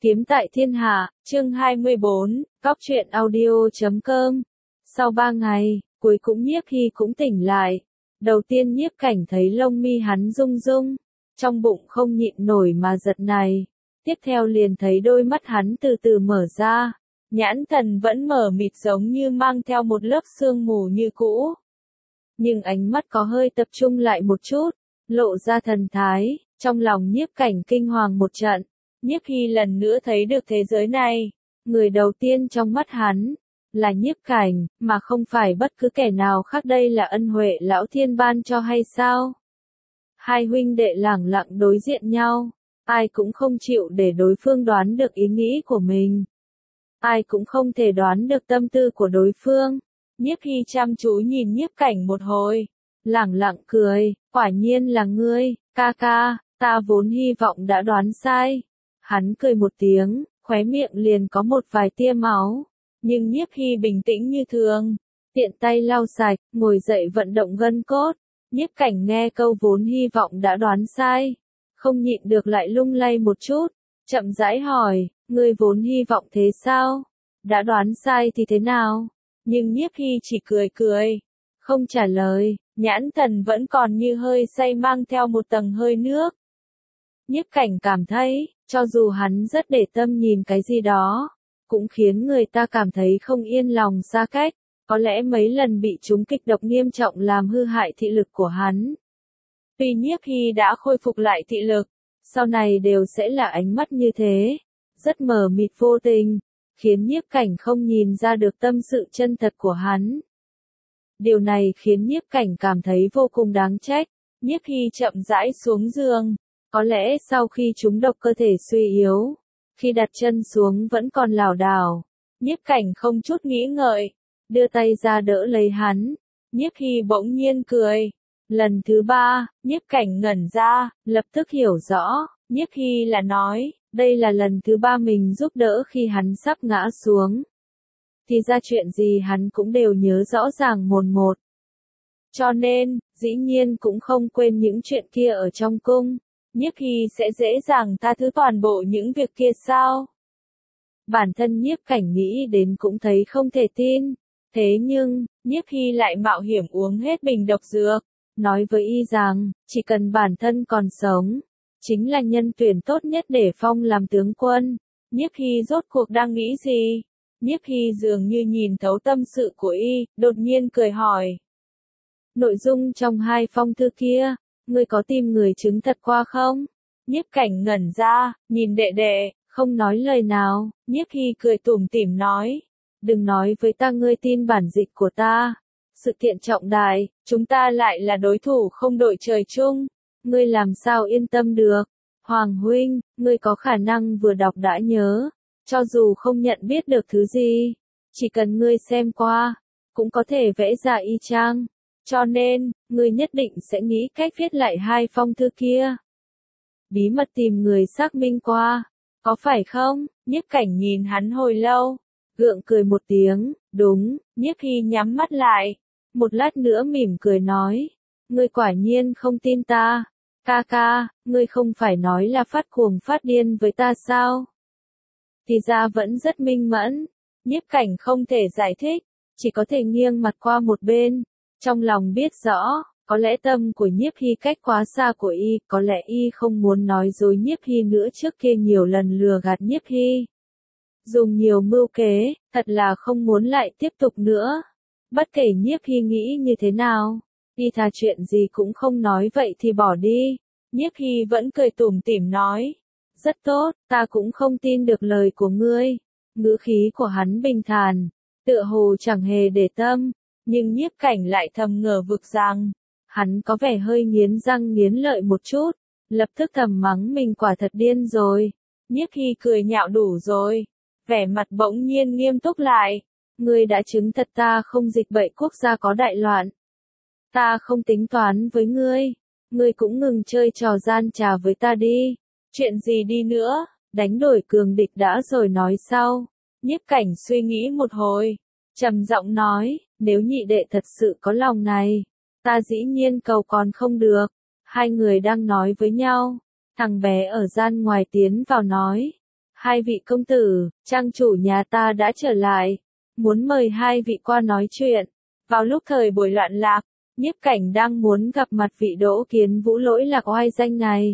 Kiếm tại thiên hạ, chương 24, Cóc truyện audio.com. Sau 3 ngày, cuối cùng Nhiếp Hy cũng tỉnh lại. Đầu tiên Nhiếp Cảnh thấy lông mi hắn rung rung, trong bụng không nhịn nổi mà giật này. Tiếp theo liền thấy đôi mắt hắn từ từ mở ra, nhãn thần vẫn mở mịt giống như mang theo một lớp sương mù như cũ. Nhưng ánh mắt có hơi tập trung lại một chút, lộ ra thần thái, trong lòng Nhiếp Cảnh kinh hoàng một trận. Nhiếp Hy lần nữa thấy được thế giới này, người đầu tiên trong mắt hắn là Nhiếp Cảnh, mà không phải bất cứ kẻ nào khác. Đây là ân huệ lão thiên ban cho hay sao? Hai huynh đệ lẳng lặng đối diện nhau, ai cũng không chịu để đối phương đoán được ý nghĩ của mình. Ai cũng không thể đoán được tâm tư của đối phương. Nhiếp Hy chăm chú nhìn Nhiếp Cảnh một hồi, lẳng lặng cười, quả nhiên là ngươi, ca ca, ta vốn hy vọng đã đoán sai. Hắn cười một tiếng, khóe miệng liền có một vài tia máu, nhưng Nhiếp Hy bình tĩnh như thường, tiện tay lau sạch, ngồi dậy vận động gân cốt. Nhiếp Cảnh nghe câu vốn hy vọng đã đoán sai, không nhịn được lại lung lay một chút, chậm rãi hỏi, ngươi vốn hy vọng thế sao? Đã đoán sai thì thế nào? Nhưng Nhiếp Hy chỉ cười cười, không trả lời, nhãn thần vẫn còn như hơi say mang theo một tầng hơi nước. Nhiếp Cảnh cảm thấy, cho dù hắn rất để tâm nhìn cái gì đó, cũng khiến người ta cảm thấy không yên lòng xa cách, có lẽ mấy lần bị trúng kịch độc nghiêm trọng làm hư hại thị lực của hắn. Tuy Nhiếp Hy đã khôi phục lại thị lực, sau này đều sẽ là ánh mắt như thế, rất mờ mịt vô tình, khiến Nhiếp Cảnh không nhìn ra được tâm sự chân thật của hắn. Điều này khiến Nhiếp Cảnh cảm thấy vô cùng đáng trách. Nhiếp Hy chậm rãi xuống giường. Có lẽ sau khi trúng độc cơ thể suy yếu, khi đặt chân xuống vẫn còn lảo đảo. Nhiếp Cảnh không chút nghĩ ngợi, đưa tay ra đỡ lấy hắn. Nhiếp Hy bỗng nhiên cười. Lần thứ 3, Nhiếp Cảnh ngẩn ra, lập tức hiểu rõ, Nhiếp Hy là nói, đây là lần thứ 3 mình giúp đỡ khi hắn sắp ngã xuống. Thì ra chuyện gì hắn cũng đều nhớ rõ ràng mồn một. Cho nên, dĩ nhiên cũng không quên những chuyện kia ở trong cung. Nhiếp Hy sẽ dễ dàng tha thứ toàn bộ những việc kia sao? Bản thân Nhiếp Cảnh nghĩ đến cũng thấy không thể tin. Thế nhưng, Nhiếp Hy lại mạo hiểm uống hết bình độc dược, nói với y rằng, chỉ cần bản thân còn sống, chính là nhân tuyển tốt nhất để phong làm tướng quân. Nhiếp Hy rốt cuộc đang nghĩ gì? Nhiếp Hy dường như nhìn thấu tâm sự của y, đột nhiên cười hỏi. Nội dung trong 2 phong thư kia, ngươi có tìm người chứng thật qua không? Nhiếp Cảnh ngẩn ra, nhìn đệ đệ, không nói lời nào. Nhiếp Hy cười tủm tỉm nói, đừng nói với ta ngươi tin bản dịch của ta. Sự kiện trọng đại, chúng ta lại là đối thủ không đội trời chung. Ngươi làm sao yên tâm được? Hoàng huynh, ngươi có khả năng vừa đọc đã nhớ, cho dù không nhận biết được thứ gì, chỉ cần ngươi xem qua, cũng có thể vẽ ra y chang. Cho nên, ngươi nhất định sẽ nghĩ cách viết lại 2 phong thư kia. Bí mật tìm người xác minh qua, có phải không? Nhiếp Cảnh nhìn hắn hồi lâu, gượng cười một tiếng, đúng. Nhiếp Hy nhắm mắt lại, một lát nữa mỉm cười nói, ngươi quả nhiên không tin ta. Ca ca, ngươi không phải nói là phát cuồng phát điên với ta sao? Thì ra vẫn rất minh mẫn. Nhiếp Cảnh không thể giải thích, chỉ có thể nghiêng mặt qua một bên. Trong lòng biết rõ, có lẽ tâm của Nhiếp Hy cách quá xa của y, có lẽ y không muốn nói dối Nhiếp Hy nữa. Trước kia nhiều lần lừa gạt Nhiếp Hy, dùng nhiều mưu kế, thật là không muốn lại tiếp tục nữa. Bất kể Nhiếp Hy nghĩ như thế nào, y thà chuyện gì cũng không nói vậy thì bỏ đi. Nhiếp Hy vẫn cười tủm tỉm nói, rất tốt, ta cũng không tin được lời của ngươi. Ngữ khí của hắn bình thản, tựa hồ chẳng hề để tâm. Nhưng Nhiếp Cảnh lại thầm ngờ vực rằng, hắn có vẻ hơi nghiến răng nghiến lợi một chút, lập tức thầm mắng mình quả thật điên rồi. Nhiếp Hy cười nhạo đủ rồi, vẻ mặt bỗng nhiên nghiêm túc lại. Ngươi đã chứng thật ta không dịch bệnh quốc gia có đại loạn. Ta không tính toán với ngươi, ngươi cũng ngừng chơi trò gian trà với ta đi. Chuyện gì đi nữa, đánh đổi cường địch đã rồi nói sau. Nhiếp Cảnh suy nghĩ một hồi, trầm giọng nói, nếu nhị đệ thật sự có lòng này, ta dĩ nhiên cầu còn không được. Hai người đang nói với nhau, thằng bé ở gian ngoài tiến vào nói, Hai vị công tử, trang chủ nhà ta đã trở lại, muốn mời hai vị qua nói chuyện. Vào lúc thời buổi loạn lạc, Nhiếp Cảnh đang muốn gặp mặt vị Đỗ Kiến Vũ lỗi lạc oai danh này.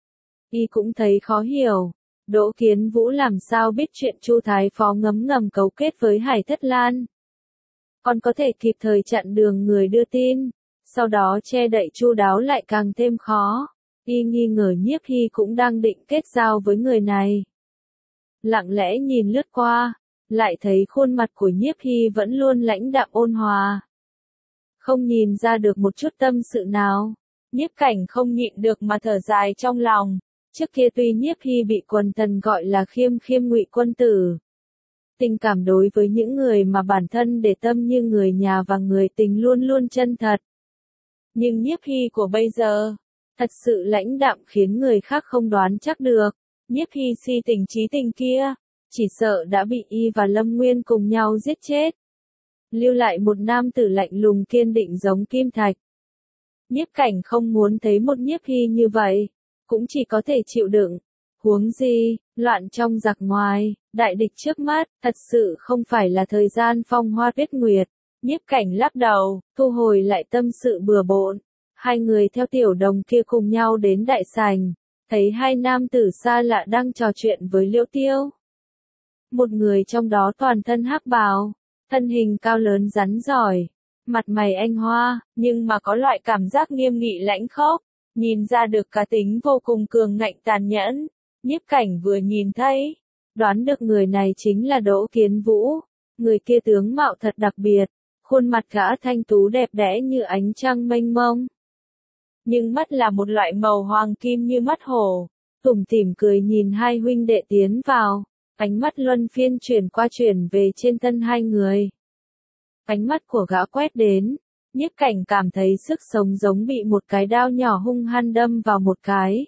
Y cũng thấy khó hiểu, Đỗ Kiến Vũ làm sao biết chuyện Chu Thái Phó ngấm ngầm cấu kết với Hải Thất Lan. Còn có thể kịp thời chặn đường người đưa tin, sau đó che đậy chu đáo lại càng thêm khó. Y nghi ngờ Nhiếp Hy cũng đang định kết giao với người này. Lặng lẽ nhìn lướt qua, lại thấy khuôn mặt của Nhiếp Hy vẫn luôn lãnh đạm ôn hòa. Không nhìn ra được một chút tâm sự nào. Nhiếp Cảnh không nhịn được mà thở dài trong lòng. Trước kia tuy Nhiếp Hy bị quần thần gọi là khiêm khiêm ngụy quân tử. Tình cảm đối với những người mà bản thân để tâm như người nhà và người tình luôn luôn chân thật. Nhưng Nhiếp Hy của bây giờ, thật sự lãnh đạm khiến người khác không đoán chắc được. Nhiếp Hy si tình chí tình kia, chỉ sợ đã bị y và Lâm Nguyên cùng nhau giết chết. Lưu lại một nam tử lạnh lùng kiên định giống kim thạch. Nhiếp Cảnh không muốn thấy một Nhiếp Hy như vậy, cũng chỉ có thể chịu đựng. Huống gì, loạn trong giặc ngoài, đại địch trước mắt, thật sự không phải là thời gian phong hoa tuyết nguyệt. Nhiếp Cảnh lắc đầu, thu hồi lại tâm sự bừa bộn. Hai người theo tiểu đồng kia cùng nhau đến đại sảnh, thấy hai nam tử xa lạ đang trò chuyện với Liễu Tiêu. Một người trong đó toàn thân hắc bào, thân hình cao lớn rắn giỏi, mặt mày anh hoa, nhưng mà có loại cảm giác nghiêm nghị lãnh khốc, nhìn ra được cá tính vô cùng cường ngạnh tàn nhẫn. Nhiếp Cảnh vừa nhìn thấy, đoán được người này chính là Đỗ Kiến Vũ. Người kia tướng mạo thật đặc biệt, khuôn mặt gã thanh tú đẹp đẽ như ánh trăng mênh mông. Nhưng mắt là một loại màu hoàng kim như mắt hổ, tủm tỉm cười nhìn hai huynh đệ tiến vào, ánh mắt luân phiên chuyển qua chuyển về trên thân hai người. Ánh mắt của gã quét đến, Nhiếp Cảnh cảm thấy sức sống giống bị một cái đao nhỏ hung hăng đâm vào một cái.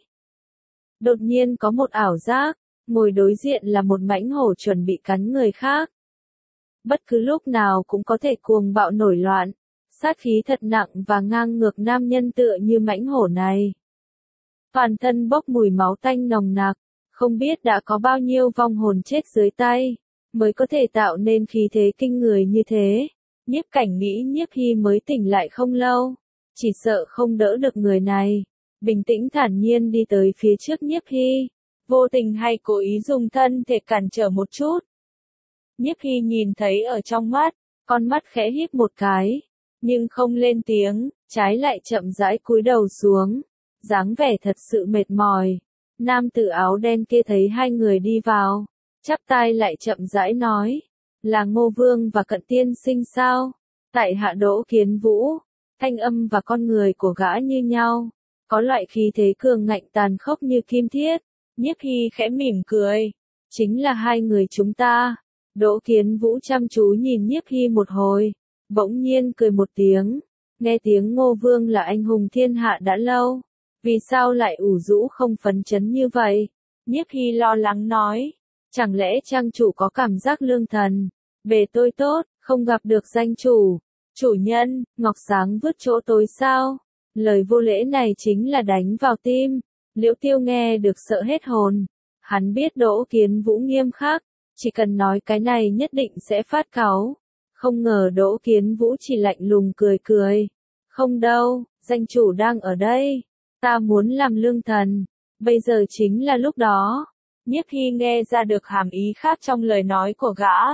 Đột nhiên có một ảo giác, ngồi đối diện là một mãnh hổ chuẩn bị cắn người khác. Bất cứ lúc nào cũng có thể cuồng bạo nổi loạn, sát khí thật nặng và ngang ngược nam nhân tựa như mãnh hổ này. Toàn thân bốc mùi máu tanh nồng nặc, không biết đã có bao nhiêu vong hồn chết dưới tay, mới có thể tạo nên khí thế kinh người như thế. Nhiếp Cảnh nghĩ Nhiếp Hy mới tỉnh lại không lâu, chỉ sợ không đỡ được người này. Bình tĩnh thản nhiên đi tới phía trước Nhiếp Hy, vô tình hay cố ý dùng thân thể cản trở một chút. Nhiếp Hy nhìn thấy ở trong mắt, con mắt khẽ híp một cái, nhưng không lên tiếng, trái lại chậm rãi cúi đầu xuống, dáng vẻ thật sự mệt mỏi. Nam tử áo đen kia thấy hai người đi vào, chắp tay lại chậm rãi nói, là Ngô Vương và Cận Tiên Sinh sao? Tại hạ Đỗ Kiến Vũ. Thanh âm và con người của gã như nhau, có loại khí thế cường ngạnh tàn khốc như kim thiết. Nhiếp Hy khẽ mỉm cười, chính là hai người chúng ta. Đỗ Kiến Vũ chăm chú nhìn Nhiếp Hy một hồi, bỗng nhiên cười một tiếng, nghe tiếng Ngô Vương là anh hùng thiên hạ đã lâu, vì sao lại ủ rũ không phấn chấn như vậy? Nhiếp Hy lo lắng nói, chẳng lẽ trang chủ có cảm giác lương thần, bề tôi tốt, không gặp được danh chủ, chủ nhân, ngọc sáng vứt chỗ tối sao? Lời vô lễ này chính là đánh vào tim. Liễu Tiêu nghe được sợ hết hồn, hắn biết Đỗ Kiến Vũ nghiêm khắc, chỉ cần nói cái này nhất định sẽ phát cáu. Không ngờ Đỗ Kiến Vũ chỉ lạnh lùng cười cười. Không đâu, danh chủ đang ở đây. Ta muốn làm lương thần. Bây giờ chính là lúc đó. Nhiếp Hy nghe ra được hàm ý khác trong lời nói của gã.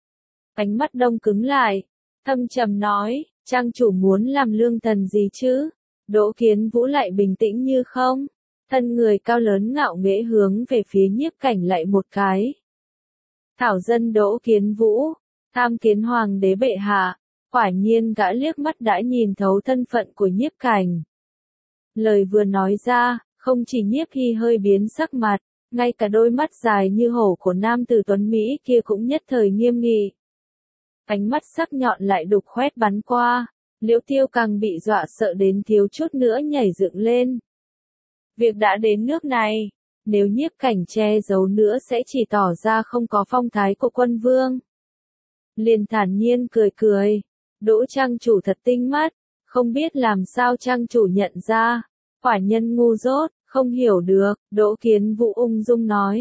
Ánh mắt đông cứng lại. Thâm trầm nói, trang chủ muốn làm lương thần gì chứ? Đỗ Kiến Vũ lại bình tĩnh như không. Thân người cao lớn ngạo nghễ hướng về phía Nhiếp Cảnh lại một cái. Thảo dân Đỗ Kiến Vũ, tham kiến hoàng đế bệ hạ. Quả nhiên gã liếc mắt đã nhìn thấu thân phận của Nhiếp Cảnh. Lời vừa nói ra, không chỉ Nhiếp Hy hơi biến sắc mặt, ngay cả đôi mắt dài như hổ của nam tử tuấn Mỹ kia cũng nhất thời nghiêm nghị. Ánh mắt sắc nhọn lại đục khoét bắn qua, Liễu Tiêu càng bị dọa sợ đến thiếu chút nữa nhảy dựng lên. Việc đã đến nước này, nếu Nhiếp Cảnh che giấu nữa sẽ chỉ tỏ ra không có phong thái của quân vương. Liền thản nhiên cười cười, Đỗ trang chủ thật tinh mắt, không biết làm sao trang chủ nhận ra, quả nhân ngu dốt, không hiểu được. Đỗ Kiến Vũ ung dung nói,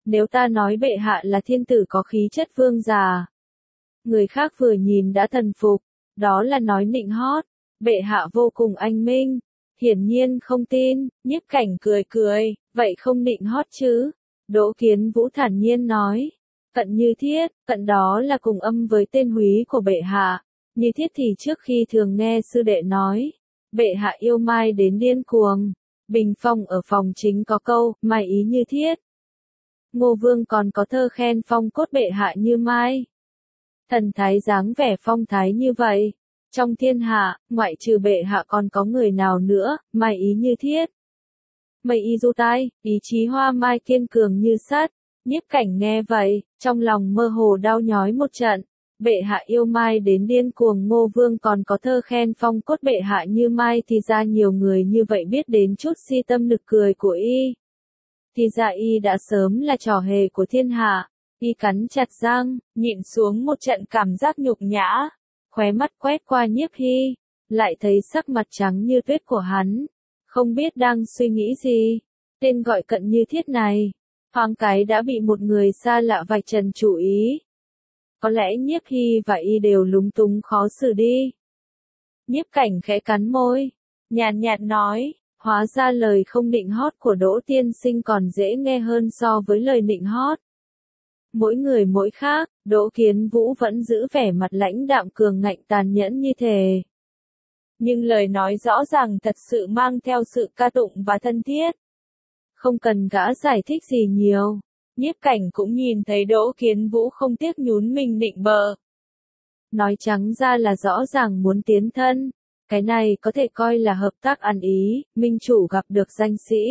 Nếu ta nói bệ hạ là thiên tử có khí chất vương giả, người khác vừa nhìn đã thần phục, đó là nói nịnh hót. Bệ hạ vô cùng anh minh, hiển nhiên không tin. Nhiếp Cảnh cười cười, vậy không nịnh hót chứ? Đỗ Kiến Vũ thản nhiên nói, Cận Như Thiết, cận đó là cùng âm với tên húy của bệ hạ. Như Thiết thì trước khi thường nghe sư đệ nói, bệ hạ yêu mai đến điên cuồng. Bình Phong ở phòng chính có câu, mai ý như thiết. Ngô Vương còn có thơ khen phong cốt bệ hạ như mai. Thần thái dáng vẻ phong thái như vậy. Trong thiên hạ, ngoại trừ bệ hạ còn có người nào nữa, mai ý như thiết. Mây y du tai, ý chí hoa mai kiên cường như sắt. Nhiếp Cảnh nghe vậy, trong lòng mơ hồ đau nhói một trận. Bệ hạ yêu mai đến điên cuồng, Ngô Vương còn có thơ khen phong cốt bệ hạ như mai, thì ra nhiều người như vậy biết đến chút si tâm nực cười của y. Thì ra y đã sớm là trò hề của thiên hạ. Y cắn chặt răng, nhịn xuống một trận cảm giác nhục nhã. Khóe mắt quét qua Nhiếp Hy, lại thấy sắc mặt trắng như tuyết của hắn. Không biết đang suy nghĩ gì. Tên gọi Cận Như Thiết này, thoáng cái đã bị một người xa lạ vạch trần chủ ý. Có lẽ Nhiếp Hy và y đều lúng túng khó xử đi. Nhiếp Cảnh khẽ cắn môi, nhàn nhạt nói, hóa ra lời không nịnh hót của Đỗ tiên sinh còn dễ nghe hơn so với lời nịnh hót. Mỗi người mỗi khác, Đỗ Kiến Vũ vẫn giữ vẻ mặt lãnh đạm cường ngạnh tàn nhẫn như thề. Nhưng lời nói rõ ràng thật sự mang theo sự ca tụng và thân thiết. Không cần gã giải thích gì nhiều. Nhiếp Cảnh cũng nhìn thấy Đỗ Kiến Vũ không tiếc nhún mình nịnh bợ. Nói trắng ra là rõ ràng muốn tiến thân. Cái này có thể coi là hợp tác ăn ý, minh chủ gặp được danh sĩ.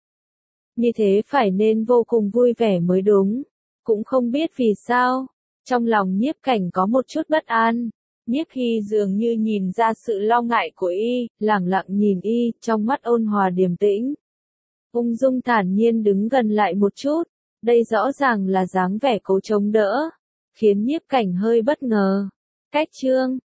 Như thế phải nên vô cùng vui vẻ mới đúng. Cũng không biết vì sao, trong lòng Nhiếp Cảnh có một chút bất an. Nhiếp Hy dường như nhìn ra sự lo ngại của y, lẳng lặng nhìn y, trong mắt ôn hòa điềm tĩnh. Ung dung thản nhiên đứng gần lại một chút, đây rõ ràng là dáng vẻ cố chống đỡ, khiến Nhiếp Cảnh hơi bất ngờ. Cách chương